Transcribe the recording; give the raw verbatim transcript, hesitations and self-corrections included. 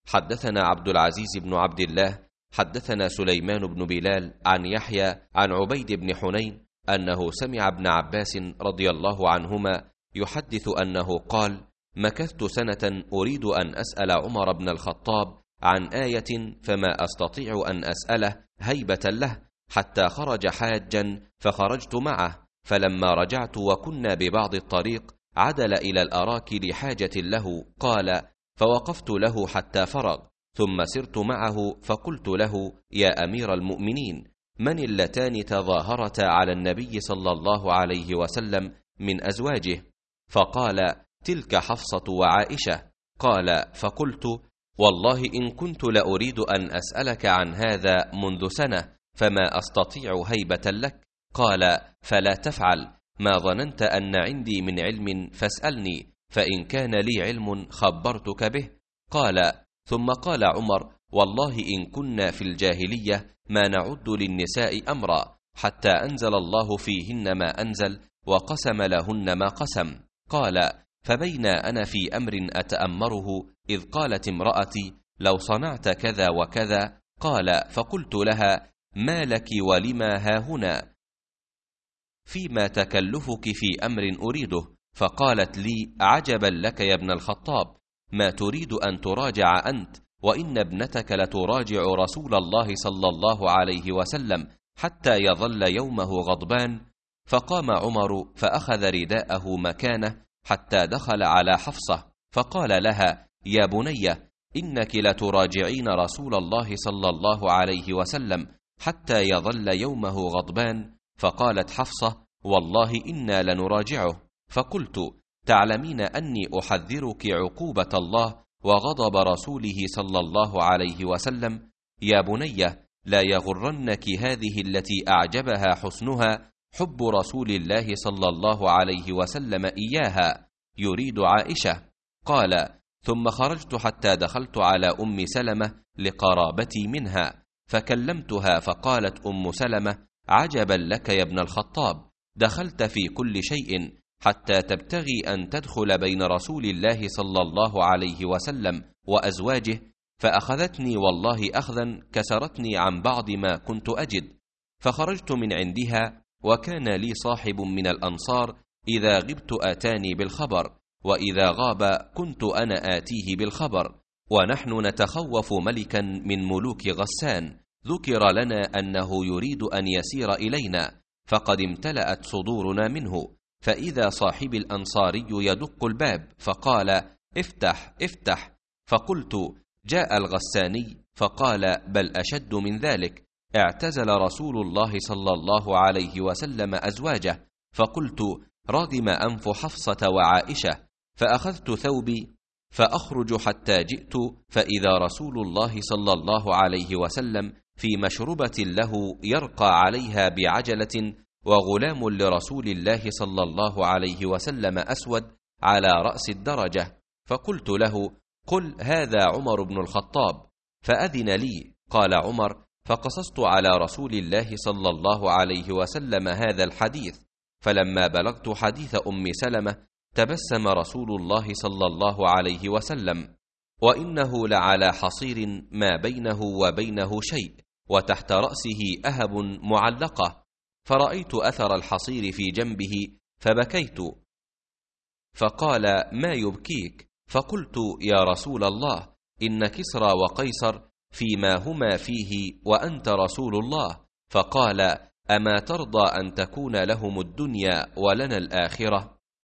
حدثنا عبد العزيز بن عبد الله حدثنا سليمان بن بلال عن يحيى عن عبيد بن حنين أنه سمع ابن عباس رضي الله عنهما يحدث أنه قال: مكثت سنة أريد أن أسأل عمر بن الخطاب عن آية فما أستطيع أن أسأله هيبة له، حتى خرج حاجا فخرجت معه، فلما رجعت وكنا ببعض الطريق عدل إلى الأراك لحاجة له، قال: فوقفت له حتى فرغ، ثم سرت معه فقلت له: يا أمير المؤمنين، من اللتان تظاهرتا على النبي صلى الله عليه وسلم من أزواجه؟ فقال: تلك حفصة وعائشة. قال: فقلت: والله إن كنت لأريد أن أسألك عن هذا منذ سنة، فما أستطيع هيبة لك. قال: فلا تفعل، ما ظننت أن عندي من علم فاسألني، فإن كان لي علم خبرتك به. قال: ثم قال عمر: والله إن كنا في الجاهلية ما نعد للنساء أمرا، حتى أنزل الله فيهن ما أنزل وقسم لهن ما قسم. قال: فبينا أنا في أمر أتأمره إذ قالت امرأتي: لو صنعت كذا وكذا. قال: فقلت لها: ما لك ولما هاهنا؟ فيما تكلفك في أمر أريده. فقالت لي: عجبا لك يا ابن الخطاب، ما تريد أن تراجع أنت، وإن ابنتك لتراجع رسول الله صلى الله عليه وسلم حتى يظل يومه غضبان. فقام عمر فأخذ رداءه مكانه حتى دخل على حفصة، فقال لها: يا بني، إنك لتراجعين رسول الله صلى الله عليه وسلم حتى يظل يومه غضبان. فقالت حفصة: والله إنا لنراجعه. فقلت: تعلمين أني أحذرك عقوبة الله وغضب رسوله صلى الله عليه وسلم. يا بني، لا يغرنك هذه التي أعجبها حسنها حب رسول الله صلى الله عليه وسلم إياها، يريد عائشة. قال: ثم خرجت حتى دخلت على أم سلمة لقرابتي منها، فكلمتها، فقالت أم سلمة: عجبا لك يا ابن الخطاب، دخلت في كل شيء حتى تبتغي أن تدخل بين رسول الله صلى الله عليه وسلم وأزواجه، فأخذتني والله أخذا كسرتني عن بعض ما كنت أجد. فخرجت من عندها، وكان لي صاحب من الأنصار إذا غبت آتاني بالخبر، وإذا غاب كنت أنا آتيه بالخبر، ونحن نتخوف ملكا من ملوك غسان، ذكر لنا أنه يريد أن يسير إلينا، فقد امتلأت صدورنا منه. فإذا صاحب الأنصاري يدق الباب، فقال: افتح افتح. فقلت: جاء الغساني. فقال: بل أشد من ذلك، اعتزل رسول الله صلى الله عليه وسلم أزواجه. فقلت: رغم أنف حفصة وعائشة. فأخذت ثوبي فأخرج حتى جئت، فإذا رسول الله صلى الله عليه وسلم في مشربة له يرقى عليها بعجلة، وغلام لرسول الله صلى الله عليه وسلم أسود على رأس الدرجة. فقلت له: قل هذا عمر بن الخطاب. فأذن لي. قال عمر: فقصصت على رسول الله صلى الله عليه وسلم هذا الحديث، فلما بلغت حديث أم سلمة تبسم رسول الله صلى الله عليه وسلم، وإنه لعلى حصير ما بينه وبينه شيء، وتحت رأسه أهب معلقة، فرأيت أثر الحصير في جنبه فبكيت. فقال: ما يبكيك؟ فقلت: يا رسول الله، إن كسرى وقيصر فيما هما فيه وأنت رسول الله. فقال: أما ترضى أن تكون لهم الدنيا ولنا الآخرة؟